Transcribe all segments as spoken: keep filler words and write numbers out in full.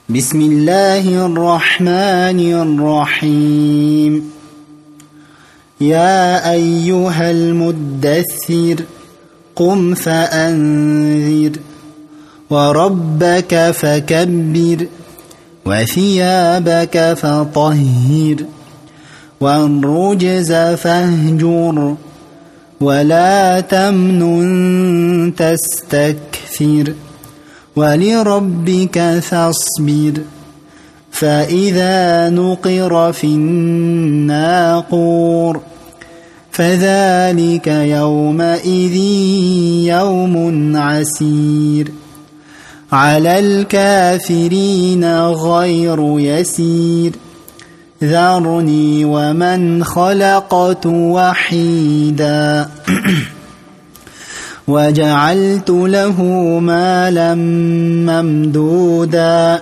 بسم الله الرحمن الرحيم يا أيها المدثر قم فأنذر وربك فكبر وثيابك فطهر والرجز فاهجر ولا تمنن تستكثر ولربك فاصبر فإذا نقر في الناقور فذلك يومئذ يوم عسير على الكافرين غير يسير ذرني ومن خلقت وحيدا وجعلت له مالا ممدودا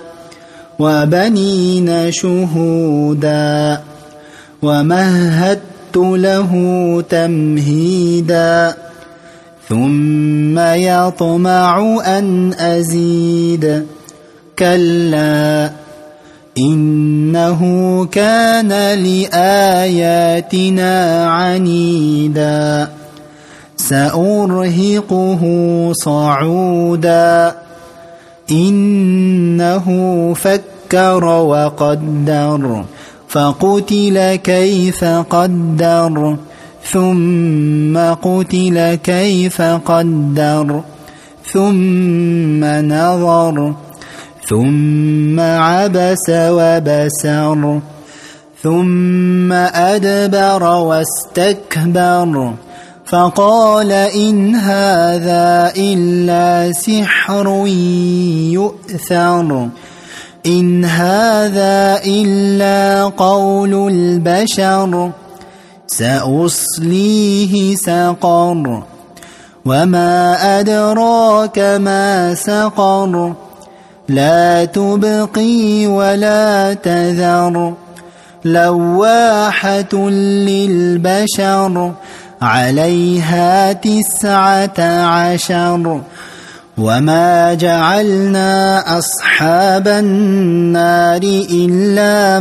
وبنين شهودا ومهدت له تمهيدا ثم يطمع أن أزيد كلا إنه كان لآياتنا عنيدا سأرهقه صعودا إنه فكر وقدر فقتل كيف قدر ثم قتل كيف قدر ثم نظر ثم عبس وبسر ثم أدبر واستكبر فقال إن هذا إلا سحر يؤثر إن هذا إلا قول البشر سأصليه سقر وما أدراك ما سقر لا تبقي ولا تذر لواحة للبشر عليها تسعة عشر وما جعلنا أصحاب النار إلا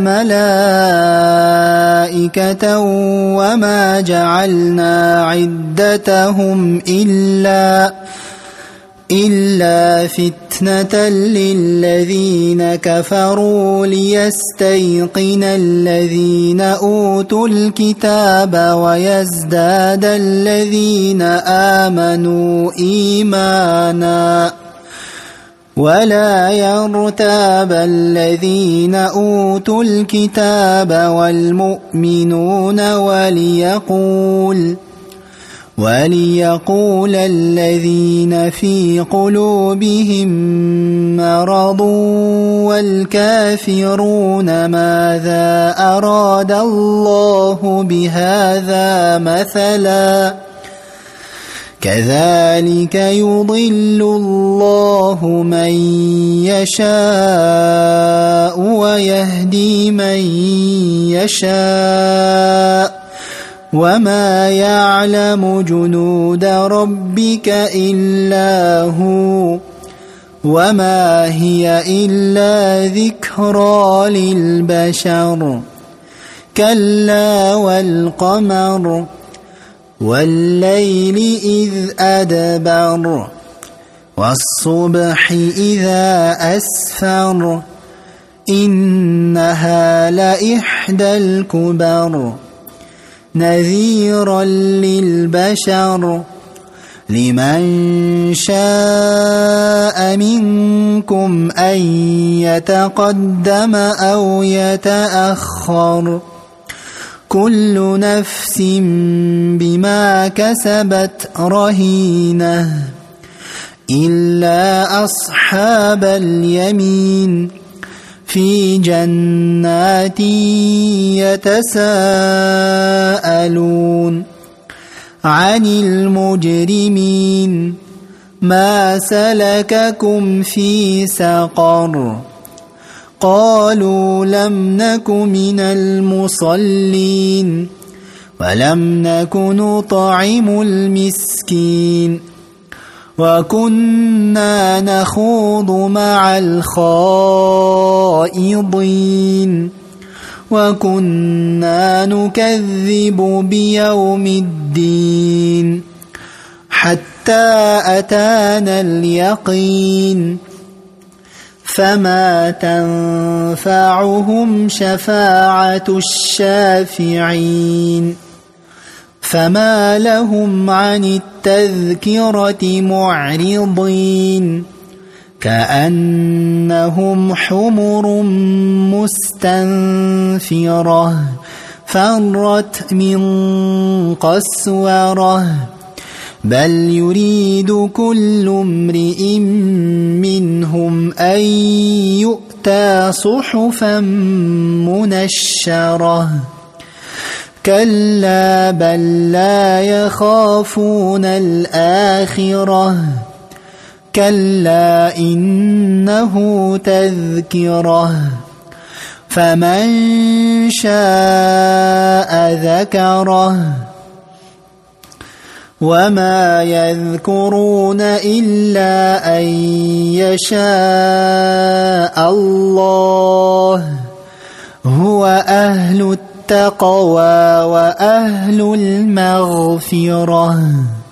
ملائكة وما جعلنا عدتهم إلا إلا فتنة للذين كفروا ليستيقن الذين أوتوا الكتاب ويزداد الذين آمنوا إيمانا ولا يرتاب الذين أوتوا الكتاب والمؤمنون وليقول وليقول الذين في قلوبهم مرض والكافرون ماذا أراد الله بهذا مثلا كذلك يضل الله من يشاء ويهدي من يشاء وما يعلم جنود ربك إلا هو وما هي إلا ذكرى للبشر كلا والقمر والليل إذ أدبر والصبح إذا أسفر إنها لإحدى الكبر نذيرا للبشر لمن شاء منكم أن يتقدم أو يتأخر كل نفس بما كسبت رهينة إلا أصحاب اليمين في جنات يتساءلون عن المجرمين ما سلككم في سقر قالوا لم نك من المصلين ولم نك نطعم المسكين وكنا نخوض مع الخائضين خائضين وكنا نكذب بيوم الدين حتى أتانا اليقين فما تنفعهم شفاعة الشافعين فما لهم عن التذكرة معرضين كأنهم حمر مستنفرة فرت من قسورة بل يريد كل امرئ منهم أن يؤتى صحفا منشرة كلا بل لا يخافون الآخرة كلا إنه تذكرة فمن شاء ذكره وما يذكرون إلا أن يشاء الله هو أهل التقوى وأهل المغفرة.